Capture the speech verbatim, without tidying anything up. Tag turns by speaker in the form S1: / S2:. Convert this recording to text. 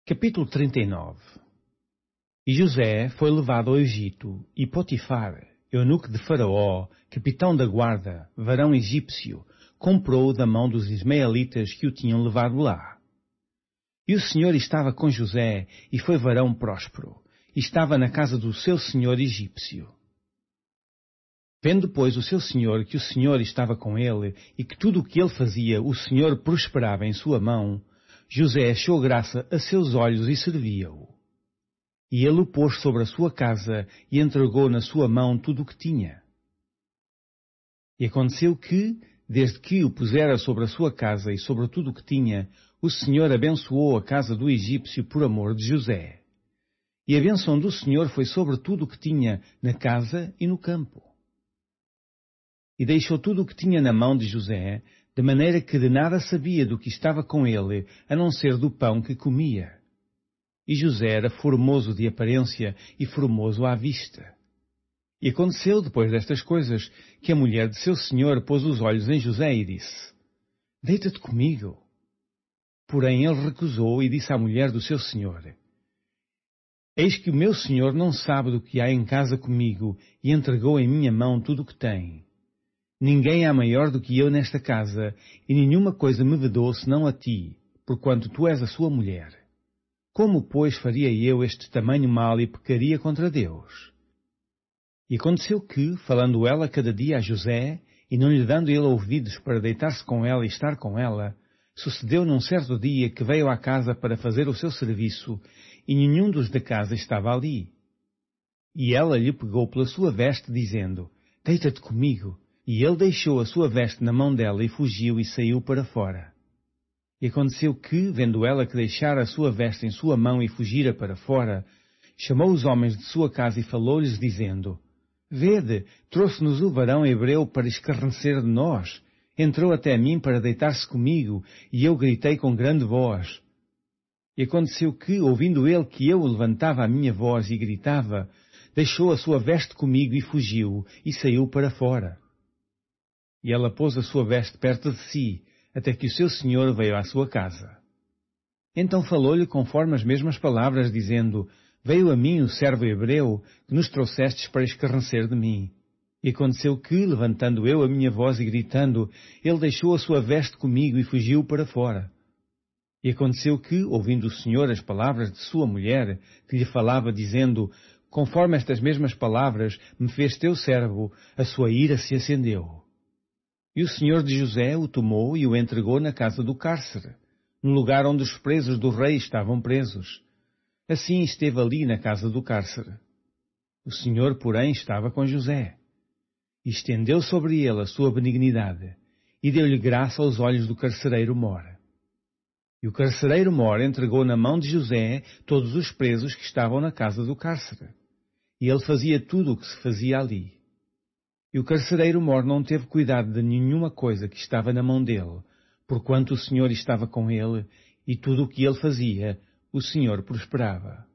S1: Capítulo trinta e nove. E José foi levado ao Egito, e Potifar, eunuco de Faraó, capitão da guarda, varão egípcio, comprou-o da mão dos ismaelitas que o tinham levado lá. E o Senhor estava com José, e foi varão próspero, e estava na casa do seu senhor egípcio. Vendo, pois, o seu senhor que o Senhor estava com ele, e que tudo o que ele fazia o Senhor prosperava em sua mão, José achou graça a seus olhos e servia-o. E ele o pôs sobre a sua casa e entregou na sua mão tudo o que tinha. E aconteceu que, desde que o pusera sobre a sua casa e sobre tudo o que tinha, o Senhor abençoou a casa do egípcio por amor de José. E a bênção do Senhor foi sobre tudo o que tinha na casa e no campo. E deixou tudo o que tinha na mão de José, de maneira que de nada sabia do que estava com ele, a não ser do pão que comia. E José era formoso de aparência e formoso à vista. E aconteceu, depois destas coisas, que a mulher de seu senhor pôs os olhos em José e disse: Deita-te comigo. Porém ele recusou e disse à mulher do seu senhor: Eis que o meu senhor não sabe do que há em casa comigo, e entregou em minha mão tudo o que tem. Ninguém há maior do que eu nesta casa, e nenhuma coisa me vedou senão a ti, porquanto tu és a sua mulher. Como, pois, faria eu este tamanho mal e pecaria contra Deus? E aconteceu que, falando ela cada dia a José, e não lhe dando ele ouvidos para deitar-se com ela e estar com ela, sucedeu num certo dia que veio à casa para fazer o seu serviço, e nenhum dos da casa estava ali. E ela lhe pegou pela sua veste, dizendo: Deita-te comigo. E ele deixou a sua veste na mão dela e fugiu e saiu para fora. E aconteceu que, vendo ela que deixara a sua veste em sua mão e fugira para fora, chamou os homens de sua casa e falou-lhes, dizendo: Vede, trouxe-nos o varão hebreu para escarnecer de nós. Entrou até mim para deitar-se comigo, e eu gritei com grande voz. E aconteceu que, ouvindo ele que eu levantava a minha voz e gritava, deixou a sua veste comigo e fugiu, e saiu para fora. E ela pôs a sua veste perto de si, até que o seu senhor veio à sua casa. Então falou-lhe conforme as mesmas palavras, dizendo: Veio a mim o servo hebreu, que nos trouxestes para escarnecer de mim. E aconteceu que, levantando eu a minha voz e gritando, ele deixou a sua veste comigo e fugiu para fora. E aconteceu que, ouvindo o Senhor as palavras de sua mulher, que lhe falava, dizendo: Conforme estas mesmas palavras me fez teu servo, a sua ira se acendeu. E o senhor de José o tomou e o entregou na casa do cárcere, no lugar onde os presos do rei estavam presos. Assim esteve ali na casa do cárcere. O Senhor, porém, estava com José. E estendeu sobre ele a sua benignidade, e deu-lhe graça aos olhos do carcereiro mor. E o carcereiro mor entregou na mão de José todos os presos que estavam na casa do cárcere. E ele fazia tudo o que se fazia ali. E o carcereiro mor não teve cuidado de nenhuma coisa que estava na mão dele, porquanto o Senhor estava com ele, e tudo o que ele fazia, o Senhor prosperava.